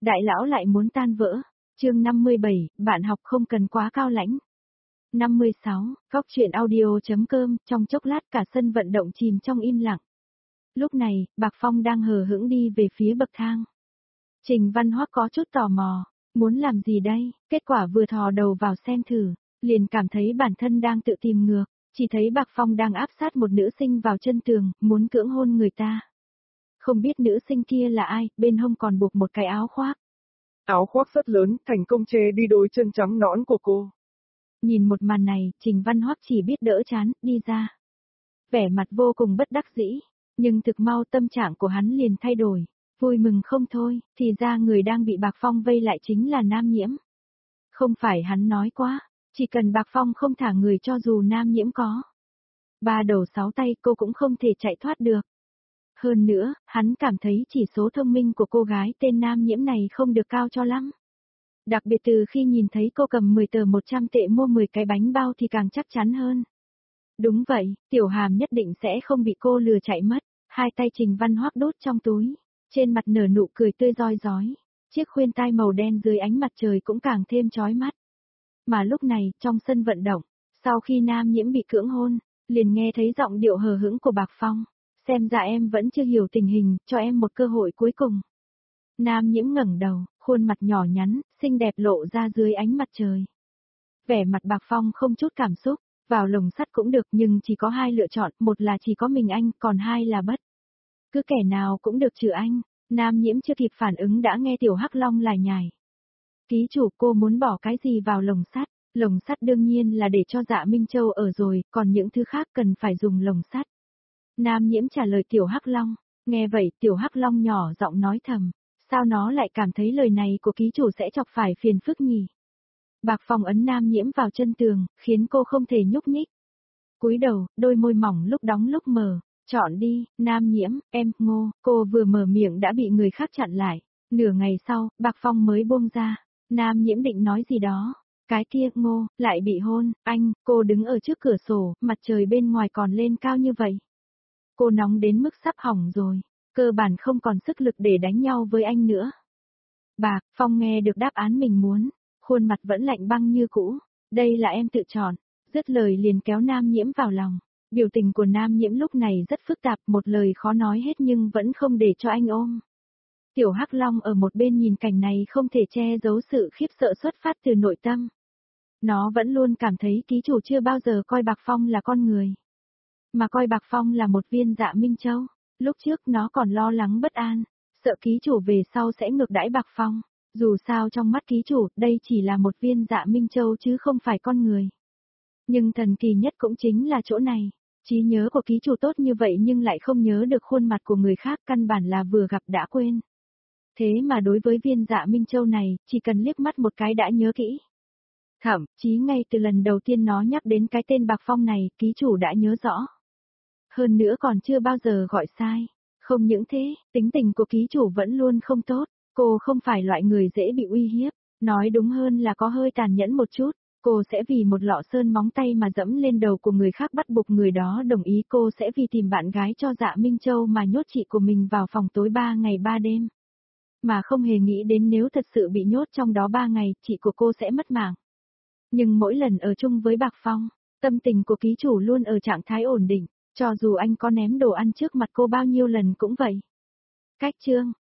đại lão lại muốn tan vỡ. Chương 57, bạn học không cần quá cao lãnh. 56, Góc truyện audio.com, trong chốc lát cả sân vận động chìm trong im lặng. Lúc này, Bạc Phong đang hờ hững đi về phía bậc thang. Trình Văn Hoắc có chút tò mò, muốn làm gì đây, kết quả vừa thò đầu vào xem thử, liền cảm thấy bản thân đang tự tìm ngược, chỉ thấy Bạc Phong đang áp sát một nữ sinh vào chân tường, muốn cưỡng hôn người ta. Không biết nữ sinh kia là ai, bên hông còn buộc một cái áo khoác. Áo khoác rất lớn, thành công che đi đôi chân trắng nõn của cô. Nhìn một màn này, Trình Văn Hoắc chỉ biết đỡ chán, đi ra. Vẻ mặt vô cùng bất đắc dĩ, nhưng thực mau tâm trạng của hắn liền thay đổi, vui mừng không thôi, thì ra người đang bị Bạc Phong vây lại chính là Nam Nhiễm. Không phải hắn nói quá, chỉ cần Bạc Phong không thả người cho dù Nam Nhiễm có 3 đầu 6 tay cô cũng không thể chạy thoát được. Hơn nữa, hắn cảm thấy chỉ số thông minh của cô gái tên Nam Nhiễm này không được cao cho lắm. Đặc biệt từ khi nhìn thấy cô cầm 10 tờ 100 tệ mua 10 cái bánh bao thì càng chắc chắn hơn. Đúng vậy, Tiểu Hàm nhất định sẽ không bị cô lừa chạy mất. Hai tay Trình Văn Hoắc đút trong túi, trên mặt nở nụ cười tươi rói rói. Chiếc khuyên tai màu đen dưới ánh mặt trời cũng càng thêm chói mắt. Mà lúc này, trong sân vận động, sau khi Nam Nhiễm bị cưỡng hôn, liền nghe thấy giọng điệu hờ hững của Bạc Phong. Xem ra em vẫn chưa hiểu tình hình, cho em một cơ hội cuối cùng. Nam Nhiễm ngẩng đầu, khuôn mặt nhỏ nhắn, xinh đẹp lộ ra dưới ánh mặt trời. Vẻ mặt Bạc Phong không chút cảm xúc, vào lồng sắt cũng được nhưng chỉ có hai lựa chọn, một là chỉ có mình anh, còn hai là bất. Cứ kẻ nào cũng được trừ anh. Nam Nhiễm chưa kịp phản ứng đã nghe Tiểu Hắc Long lải nhải. Ký chủ, cô muốn bỏ cái gì vào lồng sắt? Lồng sắt đương nhiên là để cho Dạ Minh Châu ở rồi, còn những thứ khác cần phải dùng lồng sắt. Nam Nhiễm trả lời Tiểu Hắc Long. Nghe vậy Tiểu Hắc Long nhỏ giọng nói thầm, sao nó lại cảm thấy lời này của ký chủ sẽ chọc phải phiền phức nhỉ? Bạc Phong ấn Nam Nhiễm vào chân tường, khiến cô không thể nhúc nhích. Cúi đầu, đôi môi mỏng lúc đóng lúc mở. Chọn đi, Nam Nhiễm, em, Ngô, cô vừa mở miệng đã bị người khác chặn lại. Nửa ngày sau, Bạc Phong mới buông ra. Nam Nhiễm định nói gì đó. Cái kia, Ngô, lại bị hôn, anh, cô đứng ở trước cửa sổ, mặt trời bên ngoài còn lên cao như vậy. Cô nóng đến mức sắp hỏng rồi, cơ bản không còn sức lực để đánh nhau với anh nữa. Bạc Phong nghe được đáp án mình muốn, khuôn mặt vẫn lạnh băng như cũ, đây là em tự chọn, dứt lời liền kéo Nam Nhiễm vào lòng. Biểu tình của Nam Nhiễm lúc này rất phức tạp, một lời khó nói hết nhưng vẫn không để cho anh ôm. Tiểu Hắc Long ở một bên nhìn cảnh này không thể che giấu sự khiếp sợ xuất phát từ nội tâm. Nó vẫn luôn cảm thấy ký chủ chưa bao giờ coi Bạc Phong là con người, mà coi Bạc Phong là một viên Dạ Minh Châu. Lúc trước nó còn lo lắng bất an, sợ ký chủ về sau sẽ ngược đãi Bạc Phong. Dù sao trong mắt ký chủ, đây chỉ là một viên Dạ Minh Châu chứ không phải con người. Nhưng thần kỳ nhất cũng chính là chỗ này. Trí nhớ của ký chủ tốt như vậy nhưng lại không nhớ được khuôn mặt của người khác, căn bản là vừa gặp đã quên. Thế mà đối với viên Dạ Minh Châu này, chỉ cần liếc mắt một cái đã nhớ kỹ. Thậm chí ngay từ lần đầu tiên nó nhắc đến cái tên Bạc Phong này, ký chủ đã nhớ rõ. Hơn nữa còn chưa bao giờ gọi sai. Không những thế, tính tình của ký chủ vẫn luôn không tốt, cô không phải loại người dễ bị uy hiếp, nói đúng hơn là có hơi tàn nhẫn một chút. Cô sẽ vì một lọ sơn móng tay mà dẫm lên đầu của người khác bắt buộc người đó đồng ý, cô sẽ vì tìm bạn gái cho Dạ Minh Châu mà nhốt chị của mình vào phòng tối 3 ngày 3 đêm. Mà không hề nghĩ đến nếu thật sự bị nhốt trong đó 3 ngày, chị của cô sẽ mất mạng. Nhưng mỗi lần ở chung với Bạc Phong, tâm tình của ký chủ luôn ở trạng thái ổn định, cho dù anh có ném đồ ăn trước mặt cô bao nhiêu lần cũng vậy. Cách chương,